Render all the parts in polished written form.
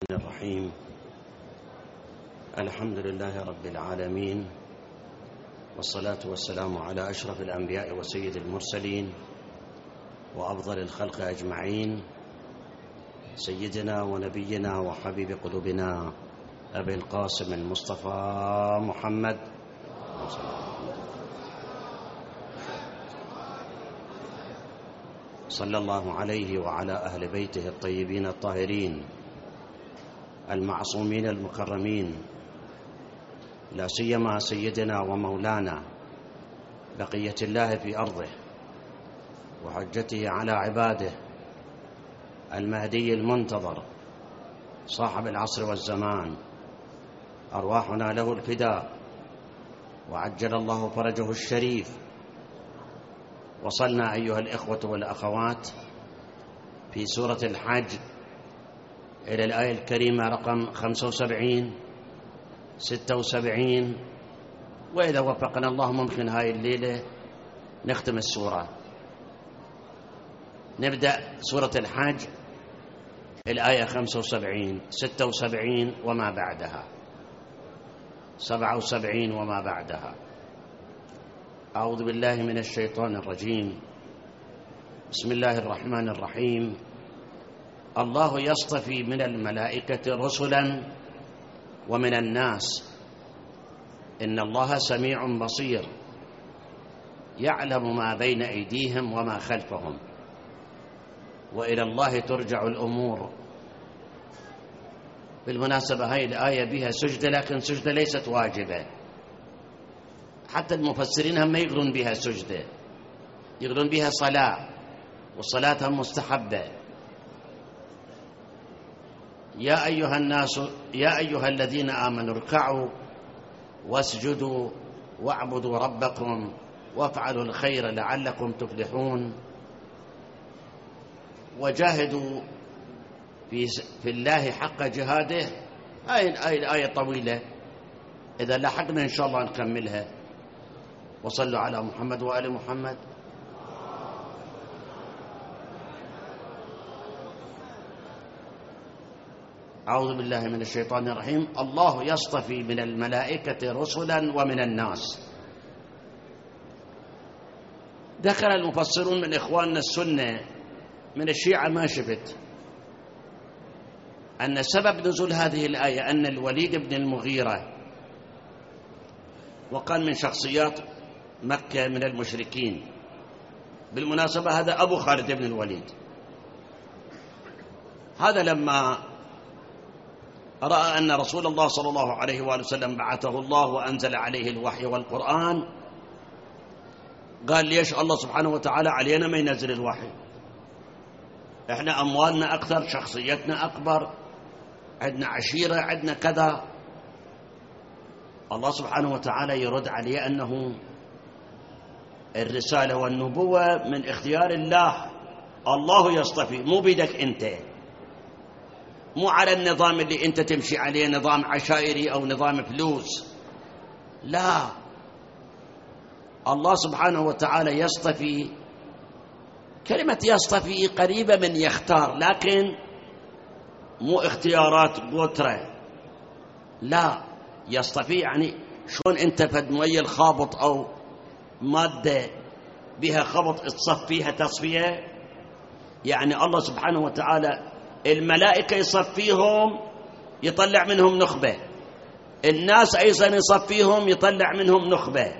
الرحيم. الحمد لله رب العالمين، والصلاة والسلام على أشرف الأنبياء وسيد المرسلين وأفضل الخلق أجمعين، سيدنا ونبينا وحبيب قلوبنا أبي القاسم المصطفى محمد صلى الله عليه وعلى أهل بيته الطيبين الطاهرين المعصومين المكرمين، لا سيما سيدنا ومولانا بقية الله في أرضه وحجته على عباده المهدي المنتظر صاحب العصر والزمان، أرواحنا له الفداء وعجل الله فرجه الشريف. وصلنا أيها الإخوة والأخوات في سورة الحج إلى الآية الكريمة رقم 75 76، وإذا وفقنا الله ممكن هاي الليلة نختم السورة. نبدأ سورة الحج الآية 75 76 وما بعدها 77 وما بعدها. أعوذ بالله من الشيطان الرجيم. بسم الله الرحمن الرحيم. الله يصطفي من الملائكة رسلا ومن الناس، إن الله سميع بصير يعلم ما بين أيديهم وما خلفهم وإلى الله ترجع الأمور. بالمناسبة هاي الآية بها سجدة، لكن سجدة ليست واجبة، حتى المفسرين هم يقولون بها سجدة، يقولون بها صلاة، والصلاة هم مستحبة. يا أيها الناس يا أيها الذين آمنوا اركعوا واسجدوا واعبدوا ربكم وافعلوا الخير لعلكم تفلحون وجاهدوا في الله حق جهاده. هاي الآية طويلة، إذا لحقنا إن شاء الله نكملها. وصلوا على محمد وآل محمد. أعوذ بالله من الشيطان الرجيم. الله يصطفي من الملائكة رسلا ومن الناس. ذكر المفسرون من إخواننا السنة من الشيعة ما شفت أن سبب نزول هذه الآية أن الوليد بن المغيرة، وكان من شخصيات مكة من المشركين، بالمناسبة هذا أبو خالد بن الوليد، هذا لما رأى أن رسول الله صلى الله عليه وآله وسلم بعثه الله وأنزل عليه الوحي والقرآن، قال ليش الله سبحانه وتعالى علينا ما ينزل الوحي؟ إحنا أموالنا أكثر، شخصيتنا أكبر، عندنا عشيرة، عندنا كذا. الله سبحانه وتعالى يرد عليه أنه الرسالة والنبوة من اختيار الله، الله يصطفي، مو بيدك أنت، مو على النظام اللي أنت تمشي عليه، نظام عشائري أو نظام فلوس، لا، الله سبحانه وتعالى يصطفي. كلمة يصطفي قريبة من يختار، لكن مو اختيارات قطرة، لا، يصطفي يعني شلون أنت فد مية الخابط أو مادة بها خبط تصفيها تصفية، يعني الله سبحانه وتعالى الملائكة يصفيهم يطلع منهم نخبة، الناس أيضا يصفيهم يطلع منهم نخبة.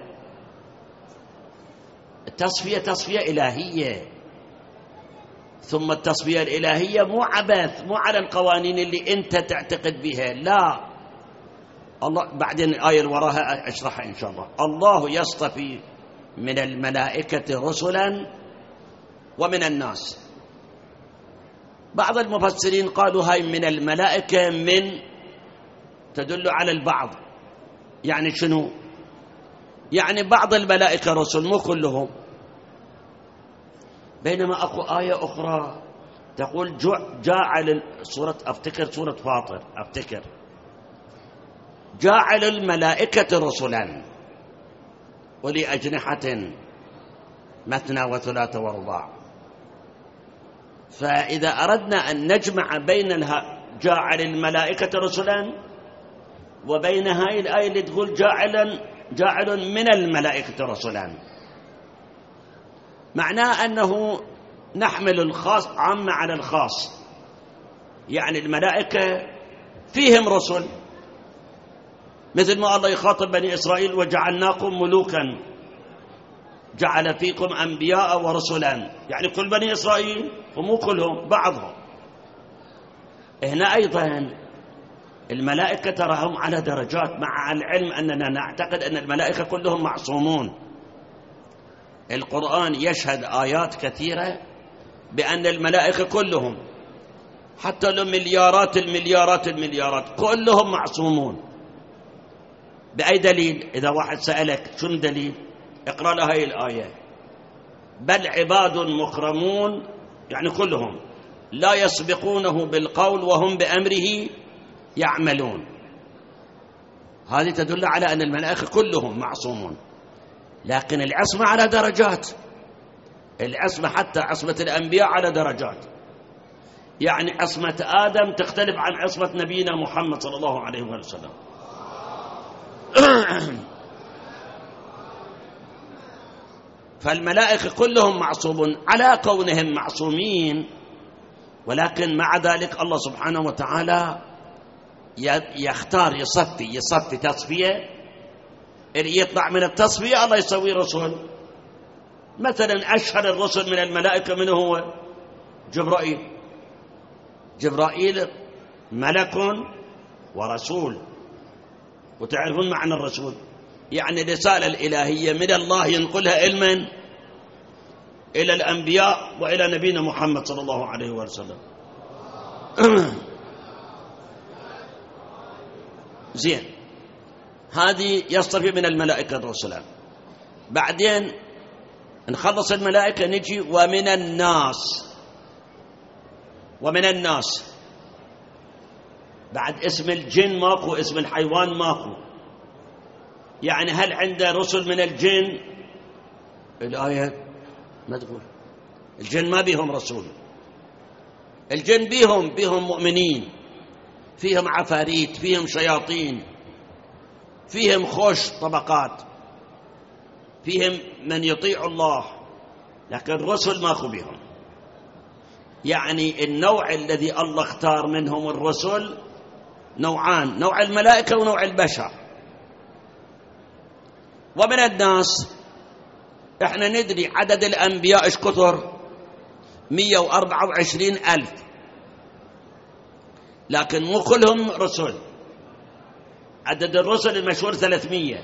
التصفية تصفية إلهية، ثم التصفية الإلهية مو عبث، مو على القوانين اللي أنت تعتقد بها، لا، الله بعدين الآية اللي وراها أشرحها إن شاء الله. الله يصطفي من الملائكة رسلا ومن الناس. بعض المفسرين قالوا هاي من الملائكة من تدل على البعض، يعني شنو؟ يعني بعض الملائكة رسل مو كلهم. بينما أكو آية أخرى تقول جاعل سورة، أفتكر سورة فاطر، أفتكر جاعل الملائكة رسلا ولأجنحة مثنى وثلاث ورباع. فإذا أردنا أن نجمع بين جاعل الملائكة رسلا وبين هاي الآية اللي تقول جاعل من الملائكة رسلا، معناه أنه نحمل الخاص عامة على الخاص. يعني الملائكة فيهم رسل، مثل ما الله يخاطب بني إسرائيل وجعلناكم ملوكا، جعل فيكم أنبياء ورسلا، يعني كل بني إسرائيل ومو كلهم، بعضهم. هنا أيضا الملائكة تراهم على درجات، مع العلم أننا نعتقد أن الملائكة كلهم معصومون. القرآن يشهد آيات كثيرة بأن الملائكة كلهم، حتى لو مليارات المليارات المليارات، كلهم معصومون. بأي دليل؟ إذا واحد سألك شنو دليل، اقرأ له هاي الآية: بل عباد مكرمون، يعني كلهم لا يسبقونه بالقول وهم بأمره يعملون. هذه تدل على أن الملائكة كلهم معصومون، لكن العصمة على درجات. العصمة حتى عصمة الأنبياء على درجات، يعني عصمة آدم تختلف عن عصمة نبينا محمد صلى الله عليه وسلم. فالملائكة كلهم معصومون على كونهم معصومين، ولكن مع ذلك الله سبحانه وتعالى يختار يصفي تصفية، اللي يطلع من التصفية الله يسوي رسول. مثلا أشهر الرسل من الملائكة من هو؟ جبرائيل ملك ورسول، وتعرفون معنى الرسول، يعني الرسالة الإلهية من الله ينقلها علما إلى الأنبياء وإلى نبينا محمد صلى الله عليه وسلم. زين، هذه يصطفي من الملائكة رسلا. بعدين نخلص الملائكة نجي ومن الناس. بعد اسم الجن ماكو، اسم الحيوان ماكو. يعني هل عنده رسل من الجن؟ الآية ما تقول. الجن ما بيهم رسول، الجن بيهم مؤمنين، فيهم عفاريت، فيهم شياطين، فيهم خوش طبقات، فيهم من يطيع الله، لكن الرسل ماكو بيهم. يعني النوع الذي الله اختار منهم الرسل نوعان: نوع الملائكة ونوع البشر. ومن الناس احنا ندري عدد الأنبياء ايش كثر؟ 124,000، لكن مو كلهم رسل. عدد الرسل المشهور 300.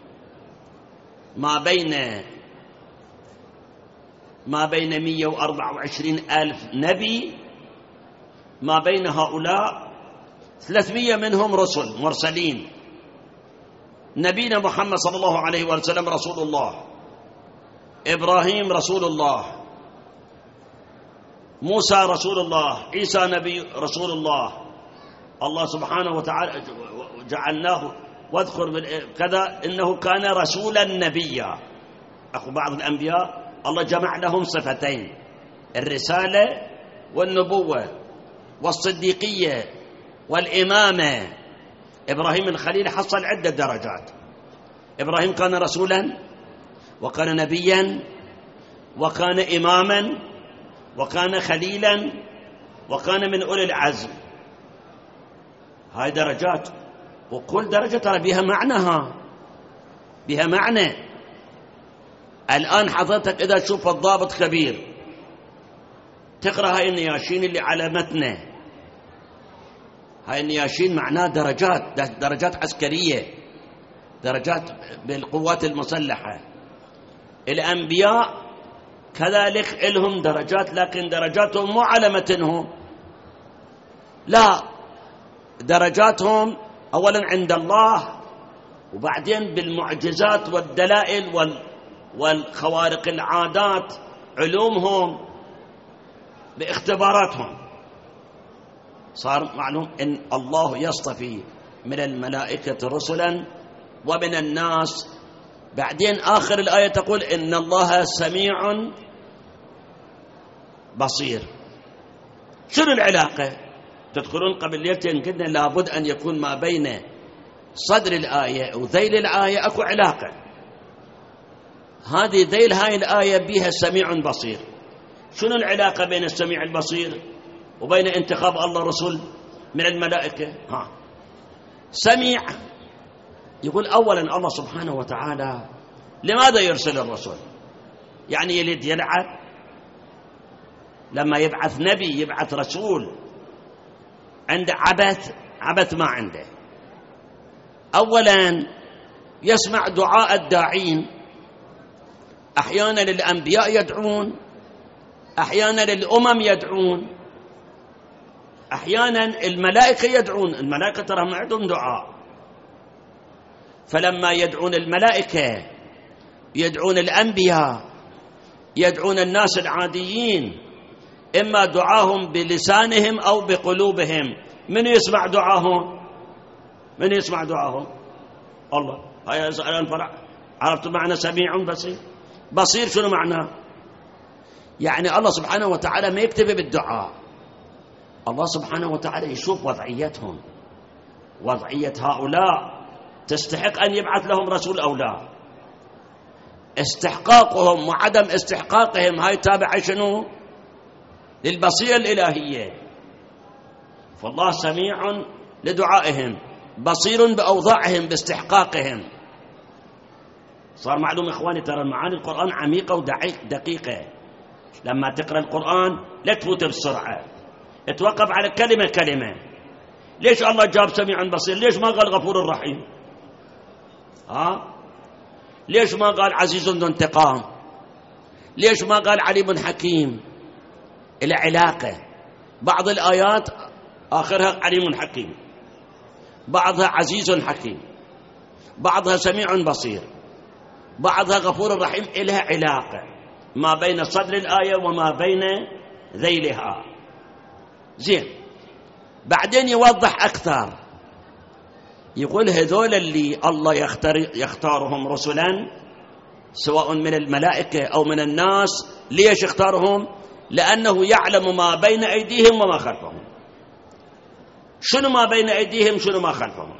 ما بين 124,000 نبي، ما بين هؤلاء 300 منهم رسل مرسلين. نبينا محمد صلى الله عليه وسلم رسول الله، إبراهيم رسول الله، موسى رسول الله، عيسى نبي رسول الله. الله سبحانه وتعالى جعلناه واذكر كذا إنه كان رسولا نبيا. أخو بعض الأنبياء الله جمع لهم صفتين: الرسالة والنبوة والصديقية والإمامة. إبراهيم الخليل حصل عدة درجات. إبراهيم كان رسولا، وكان نبيا، وكان إماما، وكان خليلا، وكان من أولي العزم. هاي درجات، وكل درجة ترى بها معناها، بها معنى. الآن حضرتك إذا تشوف الضابط كبير تقرأ هاي النياشين اللي على متنه، هاي النياشين معناه درجات عسكرية، درجات بالقوات المسلحة. الأنبياء كذلك لهم درجات، لكن درجاتهم مو على متنهم، لا، درجاتهم أولا عند الله، وبعدين بالمعجزات والدلائل والخوارق العادات، علومهم باختباراتهم. صار معلوم إن الله يصطفي من الملائكة رسلا ومن الناس. بعدين آخر الآية تقول إن الله سميع بصير. شنو العلاقة تدخلون قبل ليلتين قلنا لابد أن يكون ما بين صدر الآية وذيل الآية أكو علاقة. هذه ذيل هاي الآية بها سميع بصير. شنو العلاقة بين السميع البصير وبين انتخاب الله رسول من الملائكة؟ سميع يقول أولا الله سبحانه وتعالى لماذا يرسل الرسول؟ يعني يلد يلعب؟ لما يبعث نبي يبعث رسول عنده عبث ما عنده. أولا يسمع دعاء الداعين، أحيانا للأنبياء يدعون، أحيانا للأمم يدعون، أحيانا الملائكة يدعون. الملائكة ترى ما عندهم دعاء، فلما يدعون الملائكة يدعون الأنبياء يدعون الناس العاديين، إما دعاهم بلسانهم أو بقلوبهم. من يسمع دعاهم؟ من يسمع دعاهم؟ الله. هيا الآن فرع عرفتم معنى سميع بصير؟ بصير شنو معناه؟ يعني الله سبحانه وتعالى ما يكتفي بالدعاء، الله سبحانه وتعالى يشوف وضعيتهم، وضعية هؤلاء تستحق أن يبعث لهم رسول أو لا. استحقاقهم وعدم استحقاقهم هاي تابعة شنو؟ للبصيرة الإلهية. فالله سميع لدعائهم، بصير بأوضاعهم باستحقاقهم. صار معلوم إخواني ترى معاني القرآن عميقة ودقيقة. لما تقرأ القرآن لا تفوت بسرعة، اتوقف على كلمة كلمة. ليش الله جاب سميع بصير؟ ليش ما قال غفور رحيم؟ ليش ما قال عزيز ذو انتقام؟ ليش ما قال عليم حكيم؟ العلاقة. بعض الآيات آخرها عليم حكيم، بعضها عزيز حكيم، بعضها سميع بصير، بعضها غفور رحيم. إلها علاقة ما بين صدر الآية وما بين ذيلها. زين، بعدين يوضح أكثر، يقول هذول اللي الله يختارهم رسلا سواء من الملائكة أو من الناس. ليش يختارهم؟ لأنه يعلم ما بين أيديهم وما خلفهم. شنو ما بين أيديهم شنو ما خلفهم؟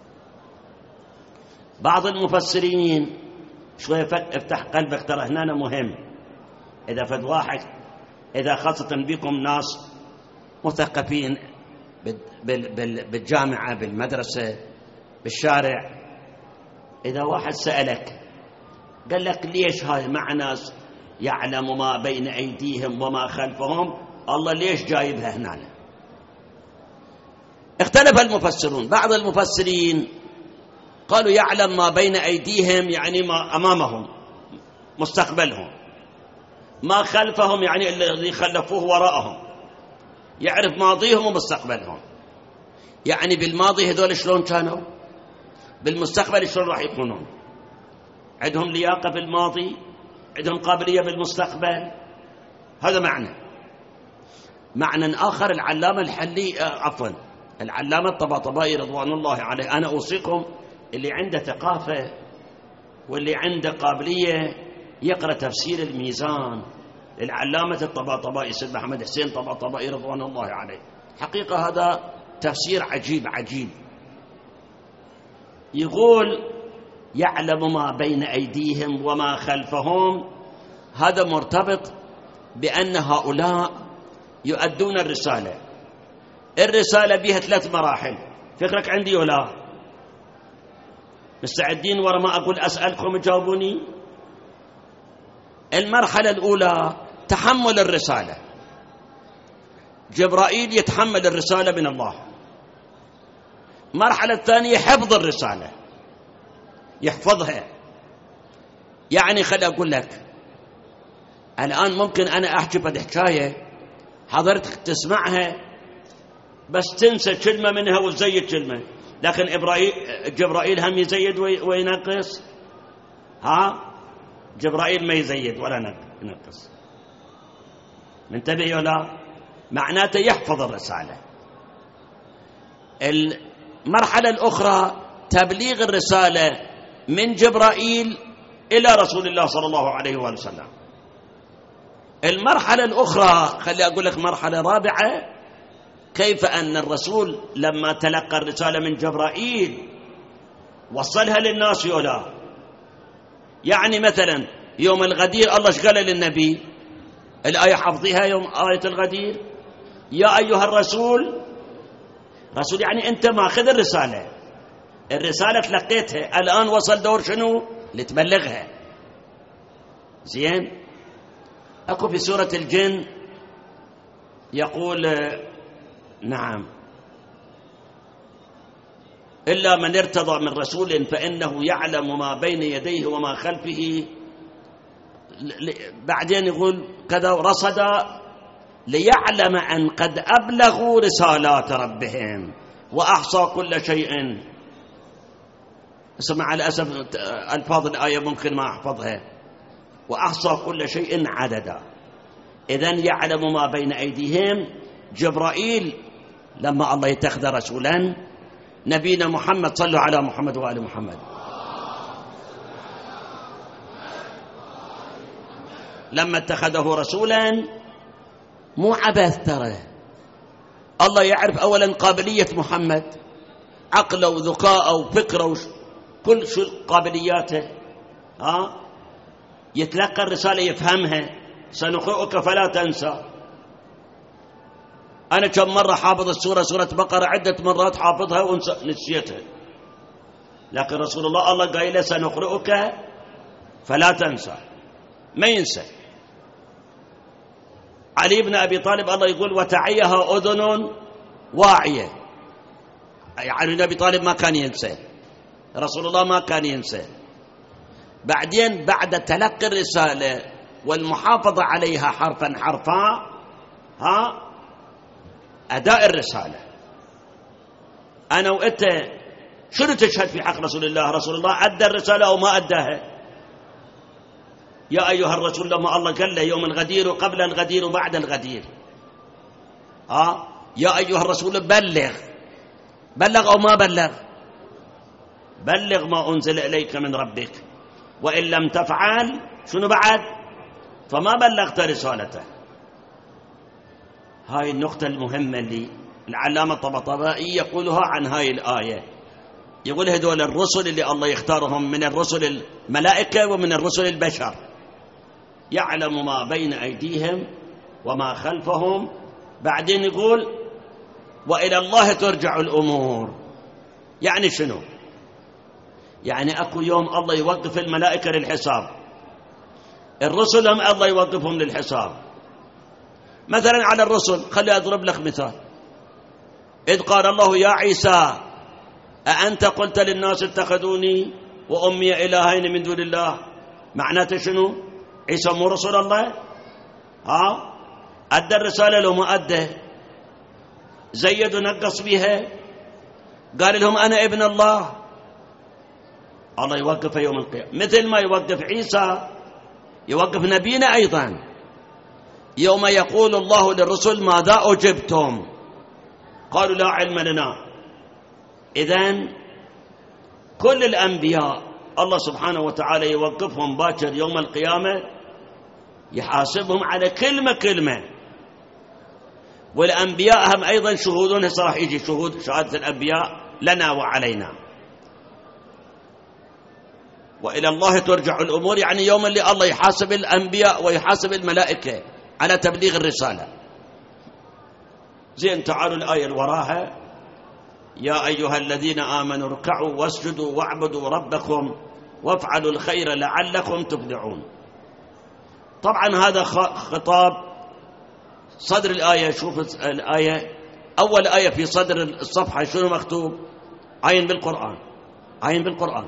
بعض المفسرين شوية افتح قلبك، ترى هنا مهم. إذا فد واحد، إذا خاصة بكم ناس مثقفين بالجامعة بالمدرسة بالشارع، إذا واحد سألك قال لك ليش هاي معنى يعلم ما بين أيديهم وما خلفهم، الله ليش جايبها هنا؟ اختلف المفسرون. بعض المفسرين قالوا يعلم ما بين أيديهم يعني ما أمامهم مستقبلهم، ما خلفهم يعني الذي خلفوه وراءهم، يعرف ماضيهم ومستقبلهم. يعني بالماضي هذول شلون كانوا، بالمستقبل شلون راح يكونون، عندهم لياقة بالماضي، عندهم قابلية بالمستقبل. هذا معنى آخر. العلامة العلامة الطباطبائي رضوان الله عليه، أنا أوصيكم اللي عنده ثقافة واللي عنده قابلية يقرأ تفسير الميزان للعلامة الطباطبائي سيد محمد حسين طباطبائي رضوان الله عليه. حقيقة هذا تفسير عجيب. يقول يعلم ما بين أيديهم وما خلفهم، هذا مرتبط بأن هؤلاء يؤدون الرسالة. الرسالة بها 3 مراحل. فكرك عندي ولا مستعدين؟ ورا ما أقول أسألكم جاوبوني. المرحلة الأولى تحمل الرسالة، جبرائيل يتحمل الرسالة من الله. المرحلة الثانية حفظ الرسالة، يحفظها. يعني خلي أقول لك الآن ممكن أنا أحكي بحكاية حضرتك تسمعها بس تنسى كلمة منها وتزيد كلمة، لكن جبرائيل هم يزيد وينقص. جبرائيل ما يزيد ولا ينقص. منتبه ولا؟ معناته يحفظ الرسالة. المرحلة الأخرى تبليغ الرسالة من جبرائيل إلى رسول الله صلى الله عليه وآله وسلم. المرحلة الأخرى خلي أقول لك مرحلة رابعة، كيف أن الرسول لما تلقى الرسالة من جبرائيل وصلها للناس ولا؟ يعني مثلا يوم الغدير الله ايش قال للنبي؟ الآية حفظيها يوم آية الغدير، يا أيها الرسول. رسول يعني أنت ماخذ الرسالة تلقيتها، الآن وصل دور شنو؟ لتبلغها. زين. أكو في سورة الجن يقول نعم إلا من ارتضى من رسول فإنه يعلم ما بين يديه وما خلفه. بعدين يقول كذا رصد ليعلم أن قد أبلغوا رسالات ربهم وأحصى كل شيء. مع الأسف ألفاظ الآية ممكن ما أحفظها. وأحصى كل شيء عددا. إذن يعلم ما بين أيديهم. جبرائيل لما الله يتخذ رسولا نبينا محمد، صلوا على محمد وآل محمد، لما اتخذه رسولا مو عبث، ترى الله يعرف أولا قابلية محمد، عقله وذكاءه وفكره كل شو قابلياته. يتلقى الرسالة يفهمها. سنقرئك فلا تنسى. أنا كم مرة حافظ سورة بقرة عدة مرات حافظها ونسيتها، لكن رسول الله قال له سنقرئك فلا تنسى، ما ينسى. علي بن أبي طالب الله يقول وتعيها أذن واعية. علي بن أبي طالب ما كان ينسى، رسول الله ما كان ينسى. بعدين بعد تلقي الرسالة والمحافظة عليها حرفا حرفا أداء الرسالة. أنا وأنت شنو تشهد في حق رسول الله؟ رسول الله أدى الرسالة أو ما أداها؟ يا أيها الرسول لما الله قال له يوم الغدير وقبل الغدير وبعد الغدير، يا أيها الرسول بلغ أو ما بلغ؟ بلغ ما أنزل إليك من ربك، وإن لم تفعل شنو بعد؟ فما بلغت رسالته. هاي النقطة المهمة اللي العلامة الطباطبائي يقولها عن هاي الآية. يقول هذول الرسل اللي الله يختارهم من الرسل الملائكة ومن الرسل البشر، يعلم ما بين أيديهم وما خلفهم. بعدين يقول وإلى الله ترجع الأمور. يعني شنو؟ يعني أكو يوم الله يوقف الملائكة للحساب، الرسل هم الله يوقفهم للحساب. مثلا على الرسل خلي أضرب لك مثال. إذ قال الله يا عيسى أأنت قلت للناس اتخذوني وأمي إلهين من دون الله. معناته شنو؟ عيسى مو رسول الله؟ أدى الرسالة لو ما أدى؟ زيد ونقص بها؟ قال لهم أنا ابن الله؟ الله يوقف يوم القيامة مثل ما يوقف عيسى، يوقف نبينا أيضا يوم يقول الله للرسل ماذا أجبتم؟ قالوا لا علم لنا. إذن كل الأنبياء الله سبحانه وتعالى يوقفهم باكر يوم القيامة، يحاسبهم على كلمة. والأنبياء هم أيضا شهودون. راح يجي شهود شهادة الأنبياء لنا وعلينا. وإلى الله ترجع الأمور، يعني يوم اللي الله يحاسب الأنبياء ويحاسب الملائكة على تبليغ الرسالة. زين، تعالوا الآية وراها يا أيها الذين آمنوا اركعوا واسجدوا واعبدوا ربكم وافعلوا الخير لعلكم تفلحون. طبعا هذا خطاب صدر الآية. شوف الآية، أول آية في صدر الصفحة شنو مكتوب؟ عين بالقرآن.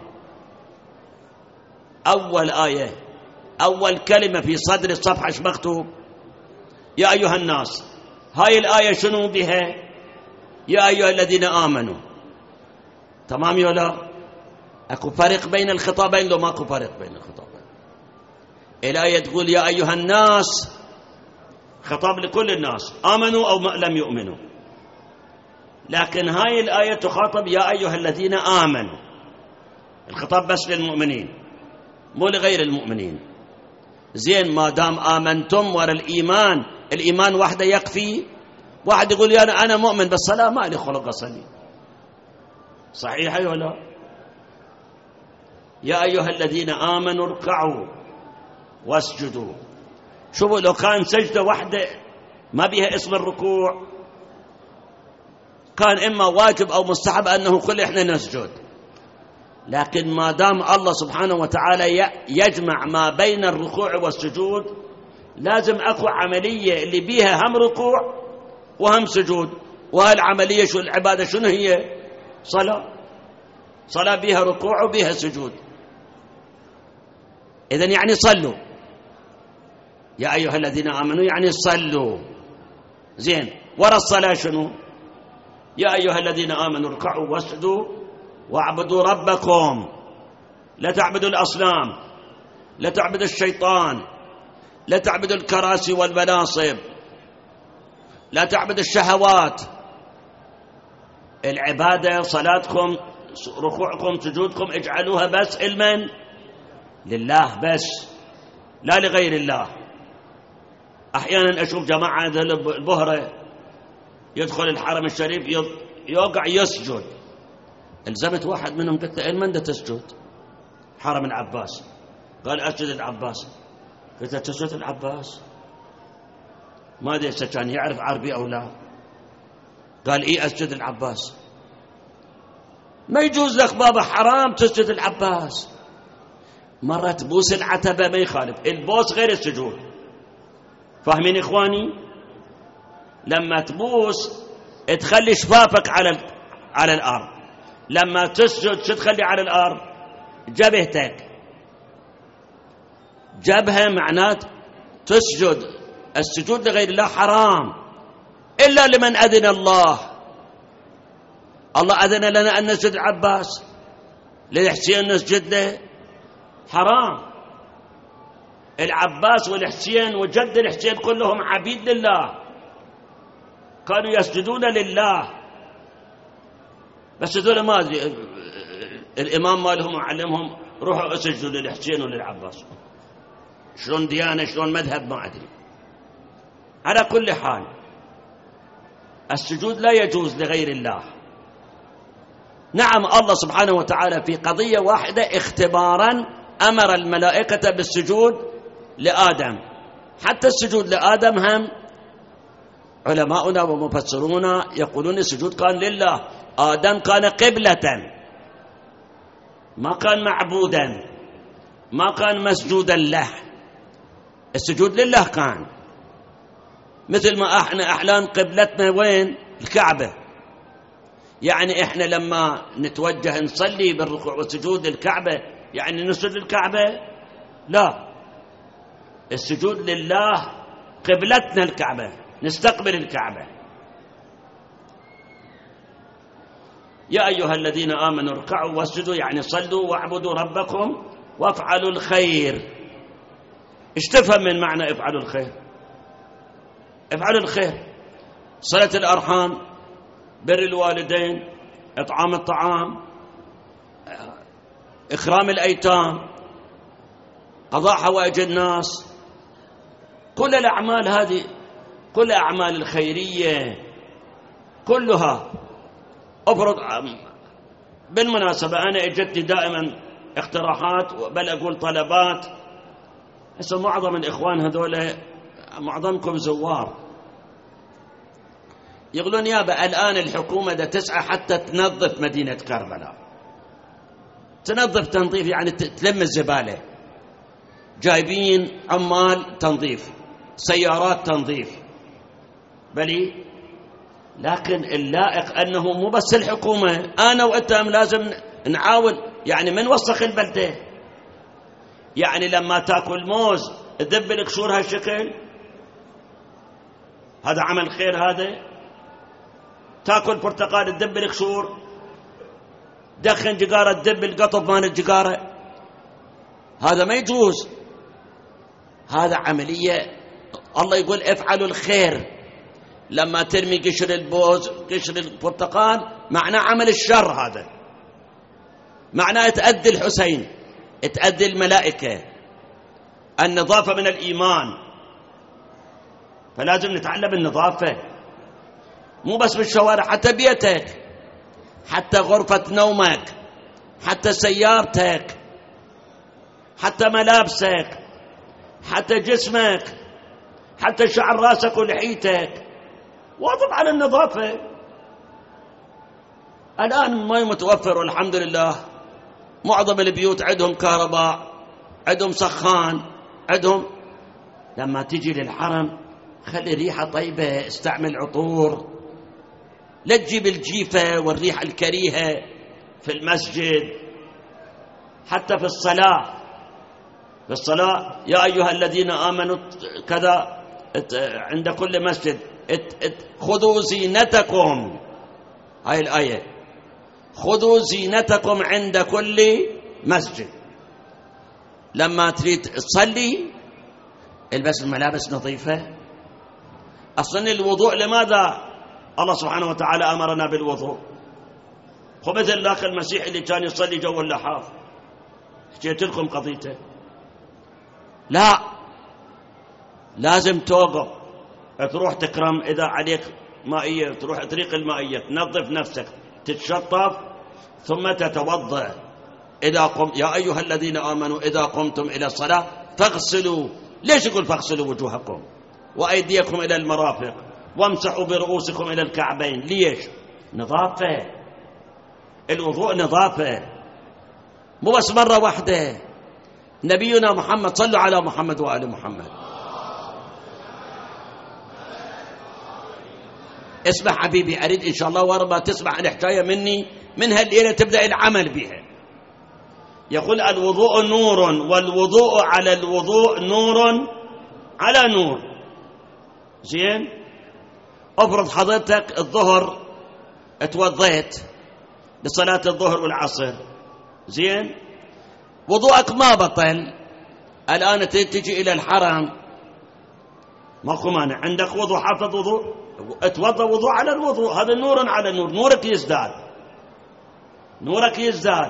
أول آية، أول كلمة في صدر الصفحة ايش مكتوب؟ يا أيها الناس. هاي الآية شنو بها؟ يا أيها الذين آمنوا. تمام يا لا؟ أكو فرق بين الخطابين لو ماكو فرق بين الخطابين؟ الآية تقول يا أيها الناس، خطاب لكل الناس آمنوا أو لم يؤمنوا. لكن هاي الآية تخاطب يا أيها الذين آمنوا، الخطاب بس للمؤمنين مو لغير المؤمنين. زين، ما دام آمنتم ورا الإيمان وحده يكفي؟ واحد يقول لي أنا مؤمن بالصلاة ما لي خلق أصلي، صحيح ولا؟ يا أيها الذين آمنوا اركعوا واسجدوا. شوفوا لو كان سجدة واحدة ما بها اسم الركوع كان إما واجب أو مستحب أنه كل إحنا نسجد، لكن ما دام الله سبحانه وتعالى يجمع ما بين الركوع والسجود لازم أكو عملية اللي بيها هم ركوع وهم سجود. وهالعملية شو العبادة شنو هي؟ صلاة بيها ركوع وبيها سجود. إذن يعني صلوا، يا أيها الذين آمنوا يعني صلوا. زين، ورا الصلاة شنو؟ يا أيها الذين آمنوا اركعوا واسجدوا واعبدوا ربكم، لا تعبدوا الأصنام، لا تعبدوا الشيطان، لا تعبدوا الكراسي والمناصب، لا تعبدوا الشهوات. العبادة صلاتكم ركوعكم سجودكم اجعلوها بس علما لله بس، لا لغير الله. أحيانا أشوف جماعة البهرة يدخل الحرم الشريف يوقع يسجد. الزمت واحد منهم قلت له من ده تسجد؟ حرم العباس. قال أسجد العباس. قلت له تسجد العباس؟ ما أدري كان يعرف عربي أو لا. قال إيه أسجد العباس. ما يجوز لك بابا، حرام تسجد العباس. مرة تبوس العتبة ما يخالف، البوس غير السجود. فاهمين إخواني؟ لما تبوس تخلي شفافك على الأرض، لما تسجد شو تخلي على الأرض؟ جبهتك. جبهة معنات تسجد. السجود لغير الله حرام إلا لمن أذن الله. الله أذن لنا أن نسجد العباس، للحسين نسجد له، حرام. العباس والحسين وجد الحسين كلهم عبيد لله، كانوا يسجدون لله. بس هذول ما أدري الإمام مالهم وعلمهم روحوا اسجدوا للحسين وللعباس. شلون ديانة شلون مذهب ما أدري. على كل حال السجود لا يجوز لغير الله. نعم الله سبحانه وتعالى في قضية واحدة اختبارا أمر الملائكة بالسجود لآدم. حتى السجود لآدم هم علماؤنا ومفسرونا يقولون السجود كان لله. آدم كان قبلة، ما كان معبودا، ما كان مسجودا له. السجود لله كان، مثل ما احنا احلام قبلتنا وين؟ الكعبة. يعني احنا لما نتوجه نصلي بالركوع والسجود للكعبة يعني نسجد للكعبة؟ لا، السجود لله قبلتنا الكعبة، نستقبل الكعبة. يا أيها الذين آمنوا اركعوا واسجدوا يعني صلوا واعبدوا ربكم وافعلوا الخير. ايش تفهم من معنى افعلوا الخير؟ افعلوا الخير، صلة الأرحام، بر الوالدين، إطعام الطعام، إكرام الأيتام، قضاء حوائج الناس. كل الأعمال هذه، كل الأعمال الخيرية كلها. أفرض بالمناسبة أنا اجتني دائما اقتراحات بل أقول طلبات. هسه معظم الإخوان هذول معظمكم زوار يقولون يابا الآن الحكومة دا تسعى حتى تنظف مدينة كربلاء، تنظف تنظيف يعني تلم الزبالة، جايبين عمال تنظيف، سيارات تنظيف بلي. لكن اللائق أنه مو بس الحكومة، أنا وأنتم لازم نعاون. يعني من وسخ البلدة؟ يعني لما تأكل موز تدب القشور هالشكل، هذا عمل خير. هذا تأكل برتقال تدب القشور، دخن جقارة تدب القطب مال الجقارة، هذا ما يجوز. هذا عملية الله يقول افعلوا الخير. لما ترمي قشر البوز قشر البرتقال معناه عمل الشر، هذا معناه تأذي الحسين، تأذي الملائكة. النظافة من الإيمان، فلازم نتعلم النظافة. مو بس بالشوارع، حتى بيتك، حتى غرفة نومك، حتى سيارتك، حتى ملابسك، حتى جسمك، حتى شعر راسك ولحيتك، واظب على النظافة. الآن ما متوفر والحمد لله، معظم البيوت عندهم كهرباء، عندهم سخان، عندهم. لما تجي للحرم خلي ريحة طيبة، استعمل عطور، لا تجيب الجيفة والريحة الكريهة في المسجد. حتى في الصلاة يا أيها الذين آمنوا كذا عند كل مسجد خذوا زينتكم، هاي الآية، خذوا زينتكم عند كل مسجد. لما تريد تصلي البس الملابس نظيفة. أصلا الوضوء لماذا الله سبحانه وتعالى أمرنا بالوضوء؟ مثل ذاك المسيح اللي كان يصلي جو اللحاف، حكيت لكم قضيته. لا، لازم توقف، تروح تكرم، إذا عليك مائية تروح طريق المائية، تنظف نفسك، تتشطف، ثم تتوضأ. إذا قم يا أيها الذين آمنوا إذا قمتم إلى الصلاة فاغسلوا. ليش يقول فاغسلوا وجوهكم وأيديكم إلى المرافق وامسحوا برؤوسكم إلى الكعبين؟ ليش؟ نظافة. الوضوء نظافة، مو بس مرة واحدة. نبينا محمد، صلوا على محمد وآل محمد. اسمع حبيبي، أريد إن شاء الله وربا تسمع الحكاية مني من هالليلة تبدأ العمل بها. يقول الوضوء نور، والوضوء على الوضوء نور على نور. زين، افرض حضرتك الظهر اتوضيت لصلاة الظهر والعصر، زين، وضوءك ما بطل، الآن تجي إلى الحرم، ماكو مانع، عندك وضوء، حافظ وضوء، اتوضى وضوء على الوضوء، هذا نور على نور، نورك يزداد، نورك يزداد.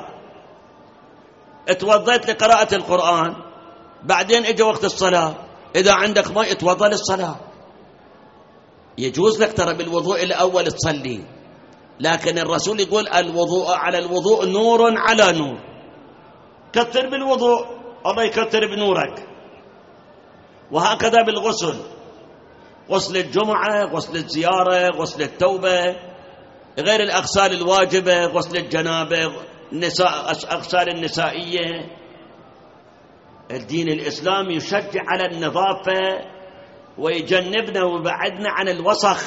اتوضيت لقراءة القرآن، بعدين اجى وقت الصلاة، إذا عندك ماء اتوضى للصلاة. يجوز لك ترى بالوضوء الأول تصلي، لكن الرسول يقول الوضوء على الوضوء نور على نور. كثر بالوضوء، الله يكثر بنورك. وهكذا بالغسل، غسل الجمعة، غسل الزيارة، غسل التوبة، غير الأغسال الواجبة، غسل الجنابة، أغسال النسائية. الدين الإسلامي يشجع على النظافة ويجنبنا ويبعدنا عن الوسخ،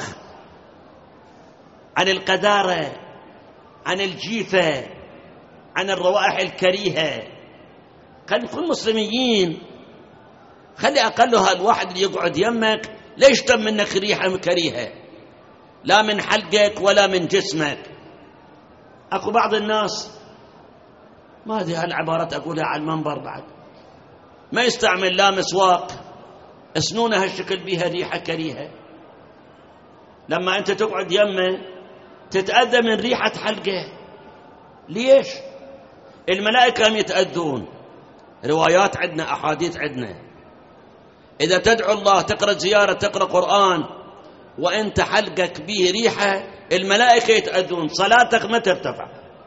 عن القذارة، عن الجيفة، عن الروائح الكريهة. خلينا نكون مسلميين. خلي أقلها الواحد اللي يقعد يمك لا يشتم منك ريحة كريهة، لا من حلقك ولا من جسمك. أكو بعض الناس، ما هذه العبارات أقولها على المنبر بعد، ما يستعمل لا مسواق، اسنونه هالشكل بيها ريحة كريهة. لما أنت تقعد يمه تتأذى من ريحة حلقه. ليش؟ الملائكة هم يتأذون. روايات عندنا، أحاديث عندنا، إذا تدعو الله، تقرأ زيارة، تقرأ قرآن، وأنت حلقك به ريحة، الملائكة يتأذون، صلاتك ما ترتفع.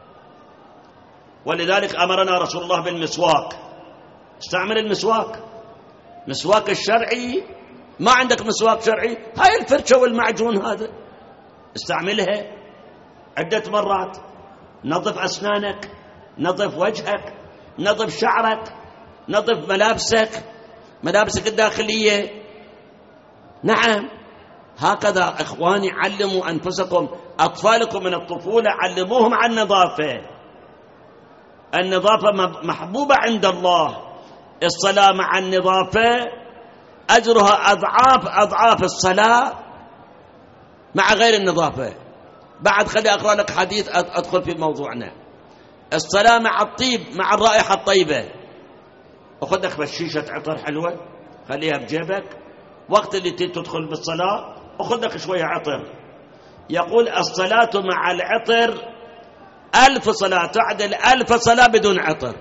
ولذلك أمرنا رسول الله بالمسواك. استعمل المسواك، مسواك الشرعي. ما عندك مسواك شرعي، هاي الفرشة والمعجون هذا استعملها عدة مرات. نظف أسنانك، نظف وجهك، نظف شعرك، نظف ملابسك الداخلية. نعم، هكذا إخواني، علموا أنفسكم، أطفالكم من الطفولة علموهم عن النظافة. النظافة محبوبة عند الله. الصلاة مع النظافة أجرها أضعاف الصلاة مع غير النظافة. بعد خلي أقرأ لك حديث أدخل في موضوعنا. الصلاة مع الطيب، مع الرائحة الطيبة. أخذ لك بشيشة عطر حلوة خليها بجيبك، وقت اللي تدخل بالصلاة أخذ لك شوية عطر. يقول الصلاة مع العطر 1000 صلاة، تعدل 1000 صلاة بدون عطر.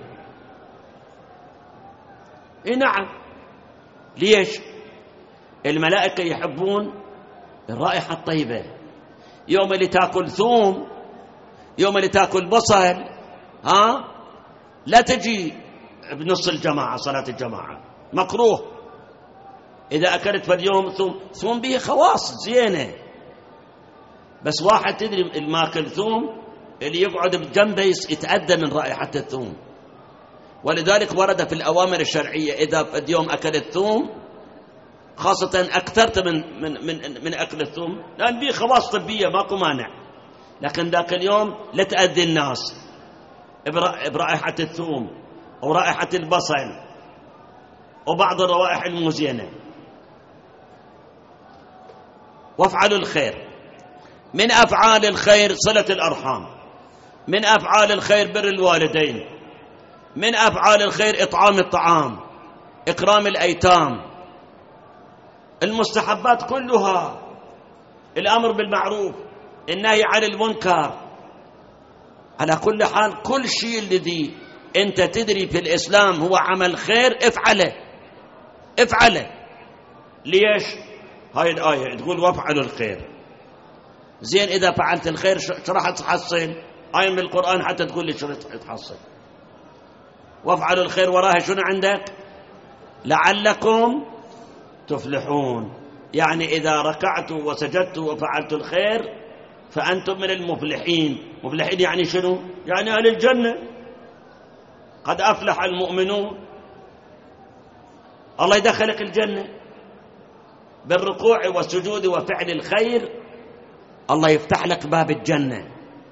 إيه نعم. ليش؟ الملائكة يحبون الرائحة الطيبة، يوم اللي تأكل ثوم، يوم اللي تأكل بصل، لا تجي بنص الجماعة صلاة الجماعة، مكروه. إذا أكلت في اليوم ثوم به خواص زينة، بس واحد تدري الماكل ثوم اللي يقعد بجنبه يتأذى من رائحة الثوم. ولذلك ورد في الأوامر الشرعية إذا في اليوم أكلت ثوم، خاصة أكثرت من أكل الثوم، لأن به خواص طبية ماكو مانع، لكن ذاك اليوم لا تأذي الناس برائحة الثوم أو رائحة البصل وبعض الروائح المزينة. وافعلوا الخير، من أفعال الخير صلة الأرحام، من أفعال الخير بر الوالدين، من أفعال الخير إطعام الطعام، إكرام الأيتام، المستحبات كلها، الأمر بالمعروف، النهي عن المنكر. على كل حال كل شيء الذي أنت تدري في الإسلام هو عمل خير افعله. ليش؟ هاي الآية تقول وافعلوا الخير. زين إذا فعلت الخير شو راح تحصل؟ آية من القرآن حتى تقول لي شو راح تحصل. وافعلوا الخير وراها شنو عندك؟ لعلكم تفلحون، يعني إذا ركعت وسجدت وفعلت الخير فأنتم من المفلحين. مفلحين يعني شنو؟ يعني أهل الجنة، قد أفلح المؤمنون. الله يدخلك الجنة بالركوع والسجود وفعل الخير، الله يفتح لك باب الجنة.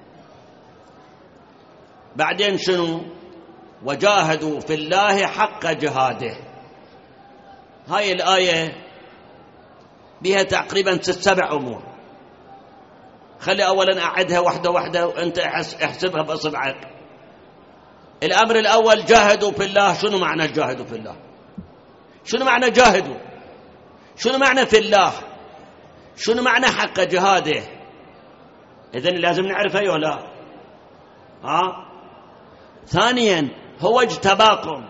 بعدين شنو؟ وجاهدوا في الله حق جهاده. هاي الآية بها تقريبا 6-7 أمور. خلي أولا أعدها واحدة واحدة وأنت احسبها بأصبعك. الأمر الأول جاهدوا في الله. شنو معنى جاهدوا في الله؟ شنو معنى جاهدوا؟ شنو معنى في الله؟ شنو معنى حق جهاده؟ إذن لازم نعرف أيوه لا. ثانيا هو اجتباكم.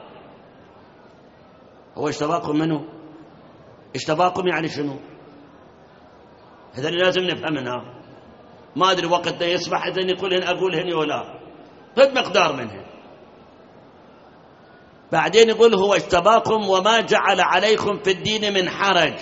هو اجتباكم منه؟ اجتباكم يعني شنو؟ إذن لازم نفهمنا. ما أدري وقت يسمح إذن يقولهن أقولهن ولا قد مقدار منهن. بعدين يقول هو اجتباكم وما جعل عليكم في الدين من حرج.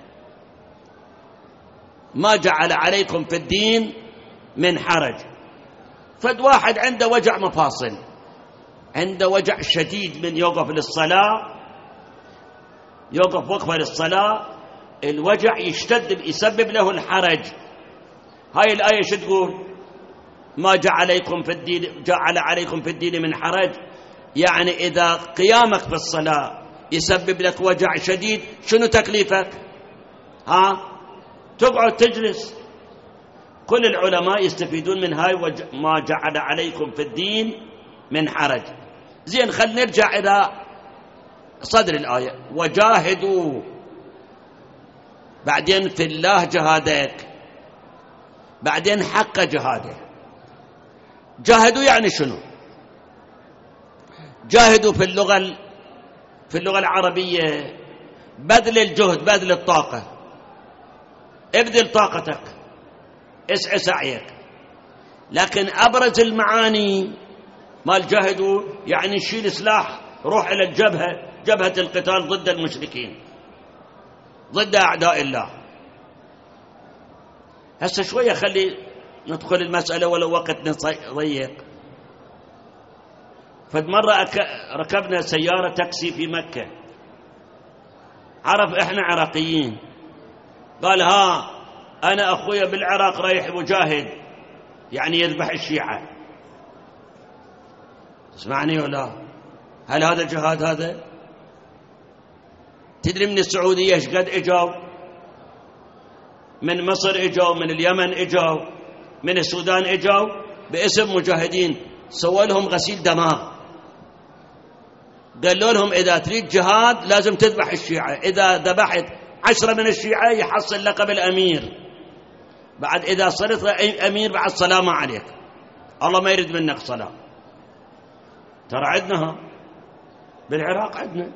ما جعل عليكم في الدين من حرج. فد واحد عنده وجع مفاصل، عنده وجع شديد من يوقف للصلاة، يوقف وقفة للصلاة، الوجع يشتد يسبب له الحرج. هاي الآية شو تقول؟ ما جعل عليكم في الدين من حرج، يعني إذا قيامك في الصلاة يسبب لك وجع شديد شنو تكليفك؟ تقعد تجلس. كل العلماء يستفيدون من هاي ما جعل عليكم في الدين من حرج. زين خلينا نرجع إلى صدر الآية. وجاهدوا، بعدين في الله جهادك، بعدين حق جهاده. جاهدوا يعني شنو؟ جاهدوا في اللغة العربية بذل الجهد، بذل الطاقة. ابذل طاقتك، اسعى سعيك. لكن أبرز المعاني مال جاهدوا يعني شيل سلاح، روح إلى الجبهة، جبهة القتال ضد المشركين، ضد أعداء الله. هسه شوية خلي ندخل المسألة ولو وقتنا ضيق. فمرة ركبنا سيارة تاكسي في مكة، عرف إحنا عراقيين، قال أنا أخويا بالعراق رايح مجاهد، يعني يذبح الشيعة. اسمعني ولا؟ هل هذا جهاد؟ هذا تدري من السعودية ايش قد اجوا؟ من مصر اجوا، من اليمن اجوا، من السودان اجوا باسم مجاهدين، سووا لهم غسيل دماغ. قالوا لهم إذا تريد جهاد لازم تذبح الشيعة، إذا ذبحت 10 من الشيعة يحصل لقب الأمير، بعد إذا صرت أمير بعد سلام عليك، الله ما يريد منك صلاة. ترى عندنا بالعراق، عندنا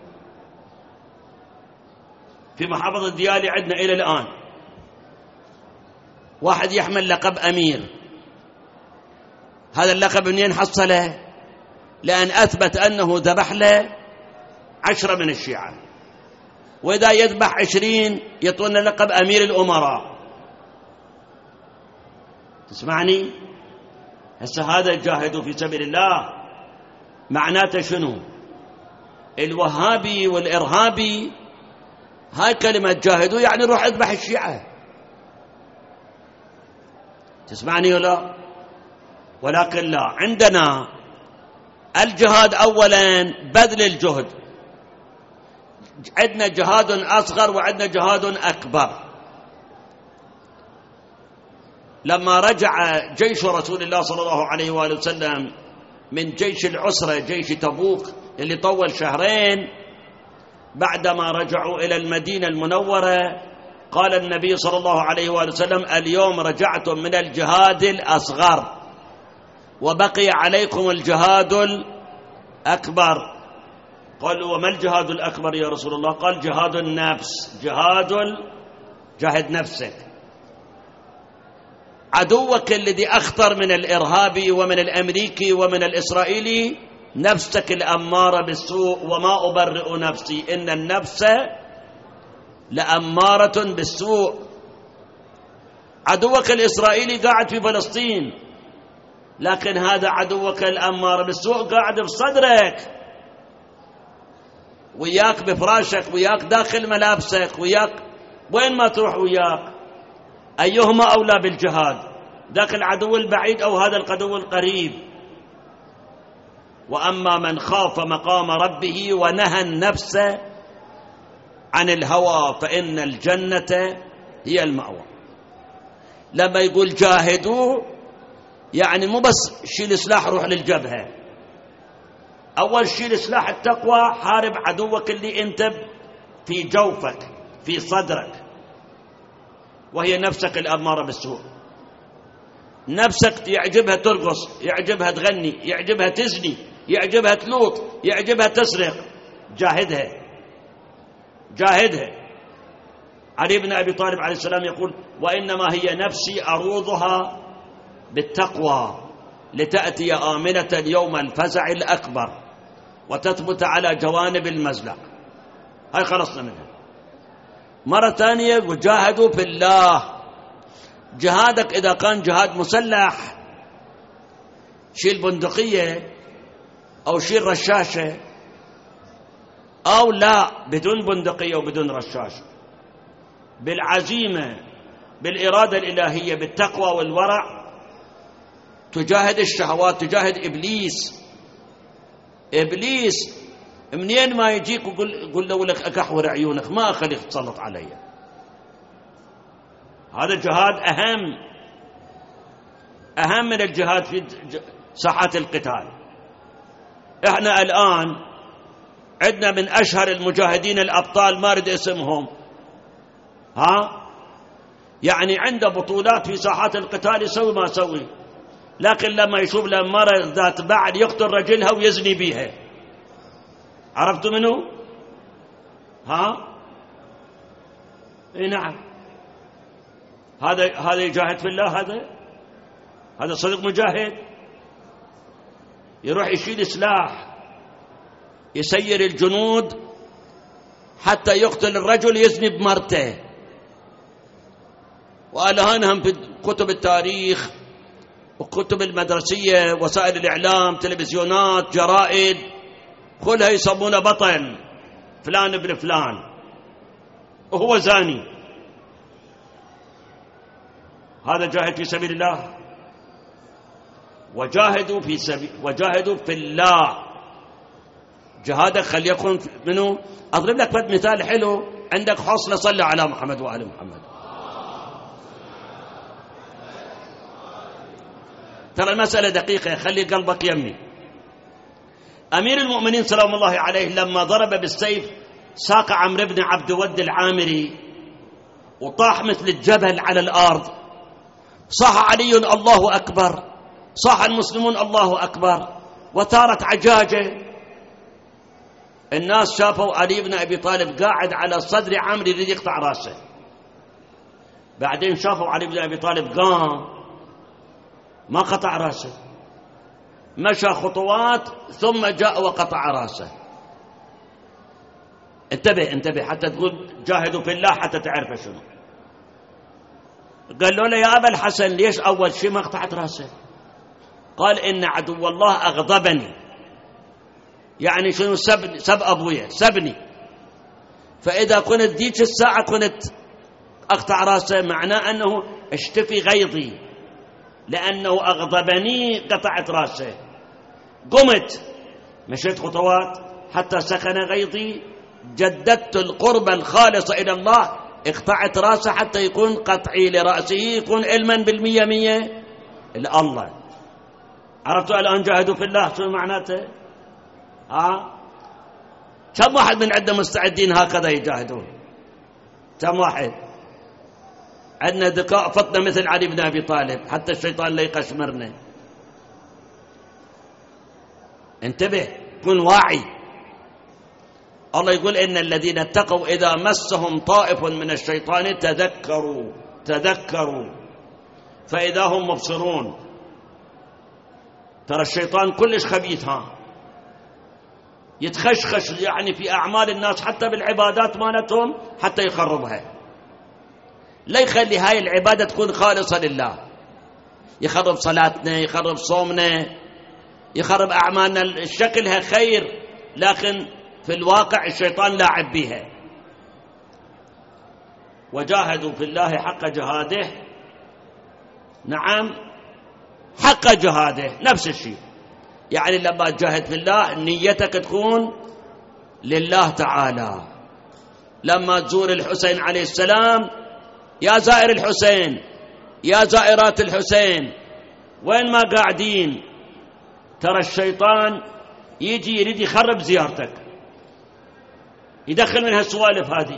في محافظة ديالي عندنا إلى الآن، واحد يحمل لقب أمير، هذا اللقب منين حصله؟ لأن أثبت أنه ذبح له 10 من الشيعة، وإذا يذبح 20 يطون لقب أمير الأمراء. تسمعني؟ هسه هذا جاهدوا في سبيل الله معناته شنو؟ الوهابي والإرهابي هاي كلمة جاهدوا يعني روح اذبح الشيعة. تسمعني ولا؟ ولكن لا، عندنا الجهاد أولا بذل الجهد، عندنا جهاد أصغر وعندنا جهاد أكبر. لما رجع جيش رسول الله صلى الله عليه وآله وسلم من جيش العسرة جيش تبوك اللي طول 2 شهر، بعدما رجعوا إلى المدينة المنورة قال النبي صلى الله عليه وآله وسلم: اليوم رجعتم من الجهاد الأصغر وبقي عليكم الجهاد الأكبر. قالوا: وما الجهاد الأكبر يا رسول الله؟ قال: جهاد النفس، جاهد نفسك. عدوك الذي أخطر من الإرهابي ومن الأمريكي ومن الإسرائيلي نفسك الأمارة بالسوء، وما أبرئ نفسي إن النفس لأمارة بالسوء. عدوك الإسرائيلي قاعد في فلسطين، لكن هذا عدوك الأمارة بالسوء قاعد بصدرك، وياك بفراشك، وياك داخل ملابسك، وياك وين ما تروح وياك. أيهما أولى بالجهاد؟ ذاك العدو البعيد أو هذا العدو القريب؟ وأما من خاف مقام ربه ونهى النفس عن الهوى فإن الجنة هي المأوى. لما يقول جاهدوا يعني مو بس شيل سلاح روح للجبهة، أول شيل سلاح التقوى، حارب عدوك اللي أنت في جوفك في صدرك، وهي نفسك الأمارة بالسوء. نفسك يعجبها ترقص، يعجبها تغني، يعجبها تزني، يعجبها تلوط، يعجبها تسرق، جاهدها. علي بن أبي طالب عليه السلام يقول: وإنما هي نفسي أروضها بالتقوى لتأتي آمنة يوم الفزع الأكبر وتثبت على جوانب المزلق. هاي خلصنا منها. مرة ثانية: وجاهدوا في الله. جهادك إذا كان جهاد مسلح، شيل بندقية أو شيل رشاشة، أو لا بدون بندقية وبدون رشاشة، بالعزيمة بالإرادة الإلهية بالتقوى والورع تجاهد الشهوات، تجاهد إبليس منين ما يجيك وقل له لك أكحور عيونك ما أخليك تسلط علي. هذا جهاد أهم من الجهاد في ساحات القتال. احنا الآن عندنا من أشهر المجاهدين الأبطال ما أريد اسمهم، يعني عنده بطولات في ساحات القتال يسوي ما يسوي، لكن لما يشوف مرة ذات بعد يقتل رجلها ويزني بيها. عرفتوا منه؟ اي نعم. هذا يجاهد في الله، هذا صدق مجاهد. يروح يشيل سلاح يسير الجنود حتى يقتل الرجل يزني بمرته. وألهانهم في كتب التاريخ وكتب المدرسية وسائل الإعلام تلفزيونات جرائد كلها يسمونه بطل فلان ابن فلان وهو زاني. هذا جاهد في سبيل الله. وجاهدوا في الله. جهادك خلي يكون منه. أضرب لك مثال حلو. عندك حصلة صلى على محمد وآل محمد. ترى المسألة دقيقة، خلي قلبك يمي. أمير المؤمنين سلام الله عليه لما ضرب بالسيف ساق عمرو بن عبد ود العامري وطاح مثل الجبل على الأرض، صاح علي الله أكبر، صاح المسلمون الله أكبر، وثارت عجاجة. الناس شافوا علي بن أبي طالب قاعد على صدر عمرو يريد يقطع راسه، بعدين شافوا علي بن أبي طالب قام ما قطع رأسه، مشى خطوات ثم جاء وقطع رأسه. انتبه حتى تقول جاهدوا في الله حتى تعرف شنو. قال له يا أبا الحسن ليش أول شيء ما قطعت رأسه؟ قال إن عدو الله أغضبني، يعني شنو؟ سب أبويا، سبني، فإذا كنت ديك الساعة كنت أقطع رأسه معناه أنه اشتفي غيظي، لأنه أغضبني قطعت رأسه. قمت مشيت خطوات حتى سخن غيظي، جددت القرب الخالص إلى الله، اقطعت رأسه حتى يكون قطعي لرأسه يكون علما بالمية مية الله. عرفتوا الآن جاهدوا في الله شو معناته؟ كم واحد من عندنا مستعدين هكذا يجاهدون؟ كم واحد؟ عندنا ذكاء فطنة مثل علي بن أبي طالب حتى الشيطان لا يقشمرنا. انتبه، كن واعي. الله يقول إن الذين اتقوا إذا مسهم طائف من الشيطان تذكروا فإذا هم مبصرون. ترى الشيطان كلش خبيث، يتخشخش يعني في أعمال الناس حتى بالعبادات مالتهم حتى يخربها، لا يخلي هاي العبادة تكون خالصة لله. يخرب صلاتنا، يخرب صومنا، يخرب أعمالنا، شكلها خير لكن في الواقع الشيطان لاعب بها. وجاهدوا في الله حق جهاده، نعم حق جهاده، نفس الشيء. يعني لما تجاهد في الله نيتك تكون لله تعالى. لما تزور الحسين عليه السلام، يا زائر الحسين، يا زائرات الحسين، وين ما قاعدين، ترى الشيطان يجي يريد يخرب زيارتك، يدخل من هالسوالف هذه.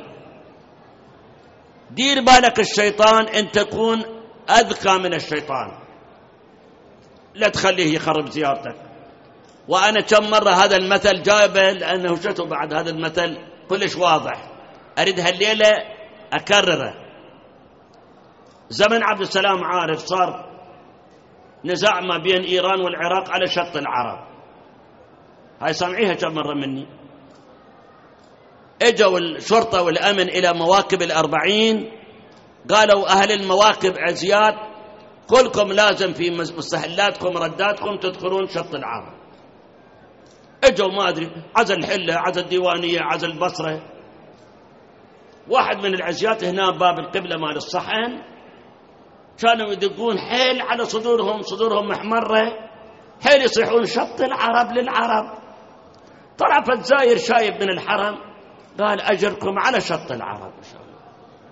دير بالك الشيطان أن تكون أذكى من الشيطان، لا تخليه يخرب زيارتك. وأنا كم مرة هذا المثل جايبه لأنه شتو بعد هذا المثل كلش واضح، أريد هالليلة أكرره. زمن عبد السلام عارف صار نزاع ما بين إيران والعراق على شط العرب، هاي سامعيها كم مرة مني. اجوا الشرطة والأمن إلى مواكب ال40، قالوا أهل المواكب عزيات كلكم لازم في مستحلاتكم رداتكم تدخلون شط العرب. اجوا ما أدري عز الحلة، عز الديوانية، عز البصرة. واحد من العزيات هنا باب القبلة مال الصحن كانوا يدقون حيل على صدورهم محمرة، حيل يصيحون شط العرب للعرب. طلع فالزاير شايب من الحرم قال أجركم على شط العرب إن شاء الله.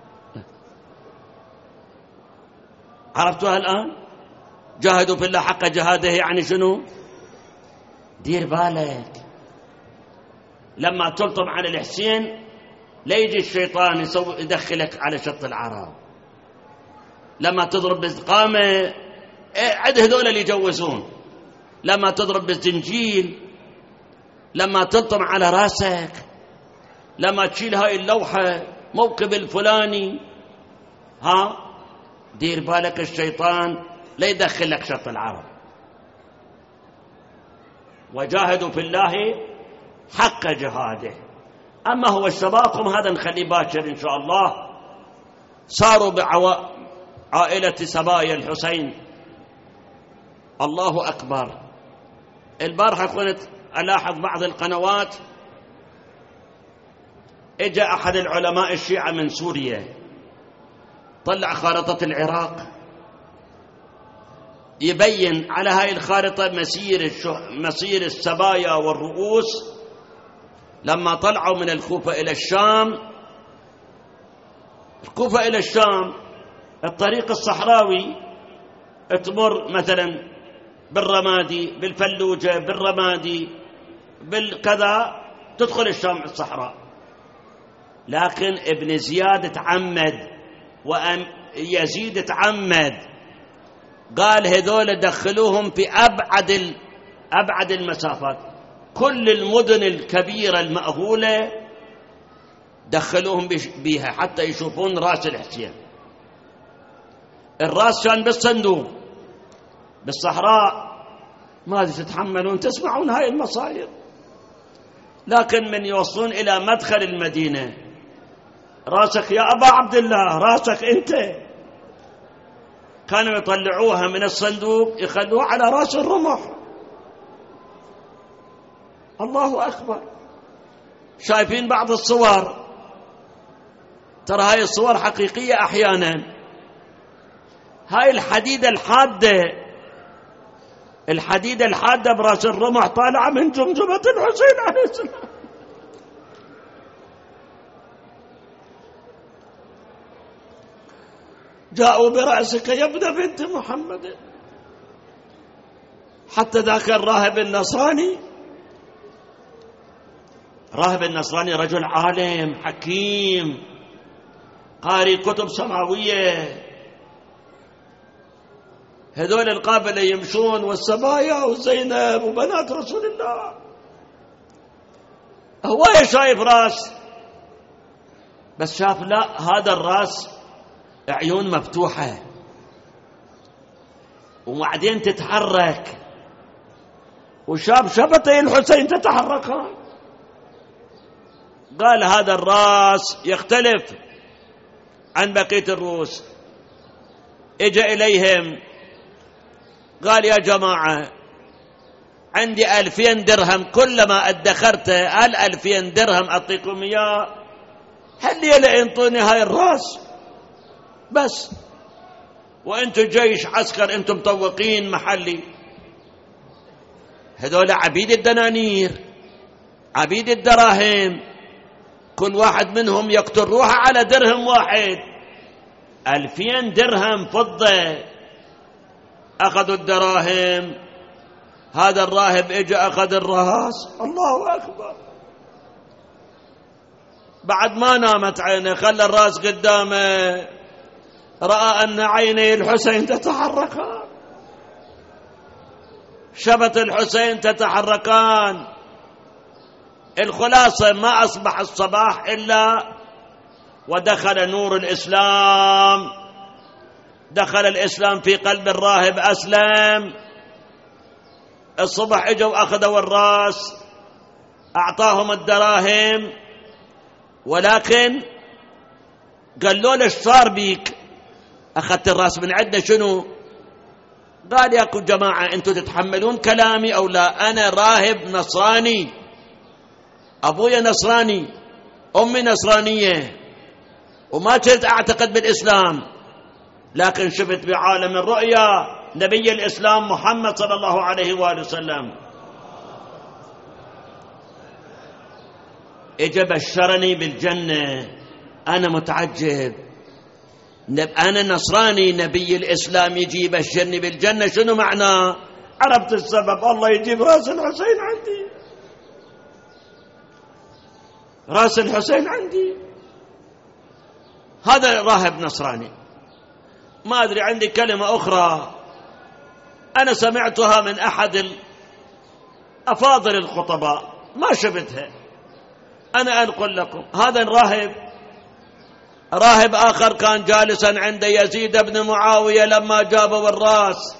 عرفتوها الآن؟ جاهدوا في الله حق جهاده يعني شنو؟ دير بالك لما تلطم على الحسين لا يجي الشيطان يدخلك على شط العرب. لما تضرب بالقامة عد هذول اللي يجوزون. لما تضرب بالزنجيل، لما تلطم على راسك، لما تشيل هاي اللوحة موكب الفلاني، دير بالك الشيطان لا يدخلك شط العرب. وجاهدوا في الله حق جهاده. أما هو الشباكم هذا نخليه باكر إن شاء الله. صاروا بعائلة سبايا الحسين، الله أكبر. البارحة كنت ألاحظ بعض القنوات، إجا أحد العلماء الشيعة من سوريا طلع خارطة العراق، يبين على هاي الخارطة مسير السبايا والرؤوس لما طلعوا من الكوفة إلى الشام. الكوفة إلى الشام الطريق الصحراوي تمر مثلا بالرمادي، بالفلوجة، بالرمادي، بالكذا، تدخل الشام الصحراء. لكن ابن زياد تعمد ويزيد تعمد، قال هذول دخلوهم في أبعد المسافات. كل المدن الكبيرة المأهولة دخلوهم بها حتى يشوفون رأس الحسين. الرأس كان بالصندوق بالصحراء، ماذا تتحملون تسمعون هاي المصايب؟ لكن من يوصلون إلى مدخل المدينة، راسك يا أبا عبد الله، راسك أنت، كانوا يطلعوها من الصندوق يخلوها على رأس الرمح. الله أكبر. شايفين بعض الصور؟ ترى هاي الصور حقيقية أحيانا. هاي الحديدة الحادة برأس الرمح طالعة من جمجمة الحسين عليه السلام. جاءوا برأسك يا ابن بنت محمد. حتى ذاك الراهب النصراني رجل عالم حكيم قارئ كتب سماوية، هذول القابلة يمشون والسبايا وزينب وبنات رسول الله، هو شايف راس، بس شاف لا، هذا الراس عيون مفتوحة وبعدين تتحرك، وشاف شفتي الحسين تتحركان. قال هذا الراس يختلف عن بقية الروس. اجى إليهم قال يا جماعة عندي 2000 درهم، كلما ادخرت 2000 درهم أعطيكم إياه، هل لي انطوني هاي الراس بس، وانتم جيش عسكر، انتم مطوقين محلي. هذول عبيد الدنانير، عبيد الدراهم، كل واحد منهم يقتل روحه على درهم واحد. 2000 درهم فضة أخذوا الدراهم. هذا الراهب اجى أخذ الراس. الله أكبر. بعد ما نامت عينه خلى الراس قدامه، رأى أن عيني الحسين تتحركان، شفت الحسين تتحركان. الخلاصة ما أصبح الصباح إلا ودخل نور الإسلام، دخل الإسلام في قلب الراهب، أسلم. الصبح اجوا أخذوا الراس، أعطاهم الدراهم، ولكن قالوا له ايش صار بيك؟ أخذت الراس من عندنا شنو؟ قال يا جماعة أنتم تتحملون كلامي أو لا؟ أنا راهب نصراني، أبويا نصراني، أمي نصرانية، وما كنت أعتقد بالإسلام، لكن شفت بعالم الرؤيا نبي الإسلام محمد صلى الله عليه وآله وسلم، إجا بشرني بالجنة. أنا متعجب، أنا نصراني، نبي الإسلام يجي يبشرني بالجنة، شنو معناه؟ عرفت السبب، الله يجيب رأس الحسين عندي، رأس الحسين عندي. هذا راهب نصراني. ما أدري، عندي كلمة أخرى أنا سمعتها من أحد أفاضل الخطباء، ما شفتها، أنا أنقل لكم. هذا الراهب، راهب آخر كان جالسا عند يزيد بن معاوية لما جابوا الراس،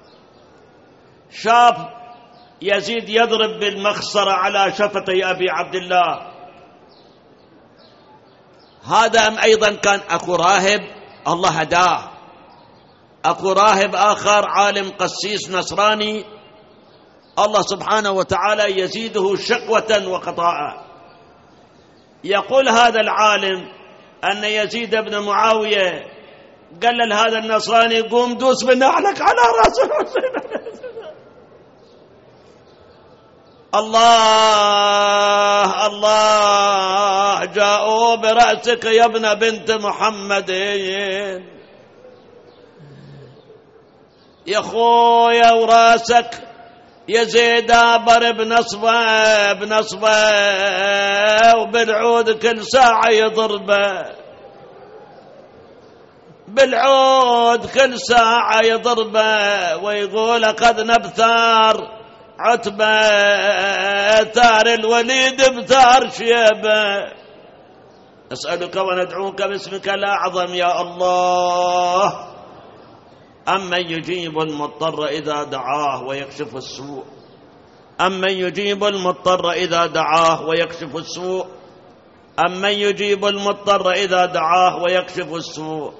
شاف يزيد يضرب بالمخصرة على شفتي أبي عبد الله. هذا أيضا كان أخو راهب الله هداه، أخو راهب آخر عالم قسيس نصراني، الله سبحانه وتعالى يزيده شقوة وخطاء. يقول هذا العالم أن يزيد بن معاوية قال لهذا النصراني قوم دوس بنعلك على رأس الحسين. الله الله، جاءوا برأسك يا ابن بنت محمد، يا خويا وراسك يزيد أبر بنصبه وبالعود كل ساعة يضربه، بالعود كل ساعة يضربه، ويقول أخذنا بثار عتبة، ثار الوليد بثار شيبة. نسألك وندعوك باسمك الأعظم يا الله أمن يجيب المضطر إذا دعاه ويكشف السوء، أمن يجيب المضطر إذا دعاه ويكشف السوء، أمن يجيب المضطر إذا دعاه ويكشف السوء.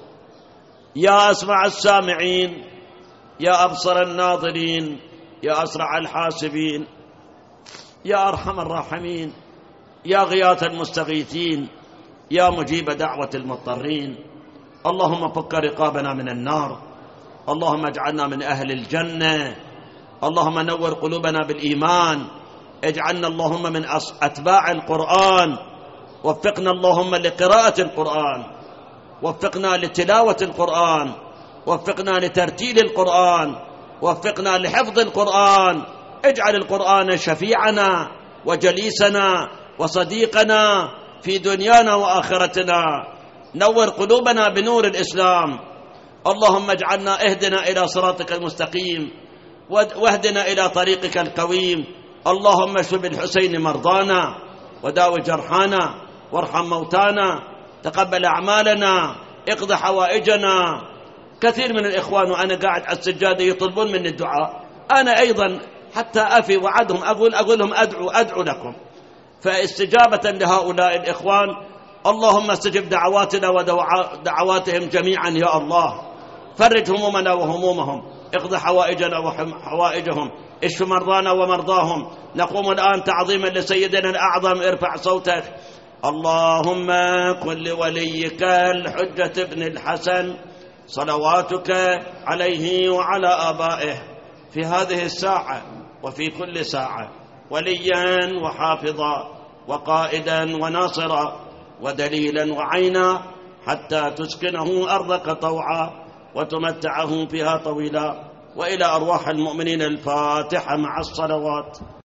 يا أسمع السامعين، يا أبصر الناظرين، يا أسرع الحاسبين، يا أرحم الراحمين، يا غياث المستغيثين، يا مجيب دعوة المضطرين. اللهم فك رقابنا من النار، اللهم اجعلنا من أهل الجنة، اللهم نور قلوبنا بالإيمان، اجعلنا اللهم من أتباع القرآن، وفقنا اللهم لقراءة القرآن، وفقنا لتلاوة القرآن، وفقنا لترتيل القرآن، وفقنا لحفظ القرآن. اجعل القرآن شفيعنا وجليسنا وصديقنا في دنيانا وآخرتنا. نور قلوبنا بنور الإسلام. اللهم اجعلنا اهدنا إلى صراطك المستقيم، واهدنا إلى طريقك القويم. اللهم اشف بالحسين مرضانا، وداوي جرحانا، وارحم موتانا، تقبل أعمالنا، اقض حوائجنا. كثير من الإخوان وأنا قاعد على السجادة يطلبون مني الدعاء، أنا أيضا حتى أفي وعدهم أقول لهم أدعو لكم. فاستجابة لهؤلاء الإخوان، اللهم استجب دعواتنا ودعواتهم جميعا يا الله. فرج همومنا وهمومهم، اقض حوائجنا وحوائجهم، اشف مرضانا ومرضاهم. نقوم الآن تعظيما لسيدنا الأعظم. ارفع صوتك. اللهم كن لوليك الحجة بن الحسن صلواتك عليه وعلى آبائه في هذه الساعة وفي كل ساعة وليا وحافظا وقائدا وناصرا ودليلا وعينا، حتى تسكنه أرضك طوعا وتمتعه فيها طويلا. وإلى أرواح المؤمنين الفاتحة مع الصلوات.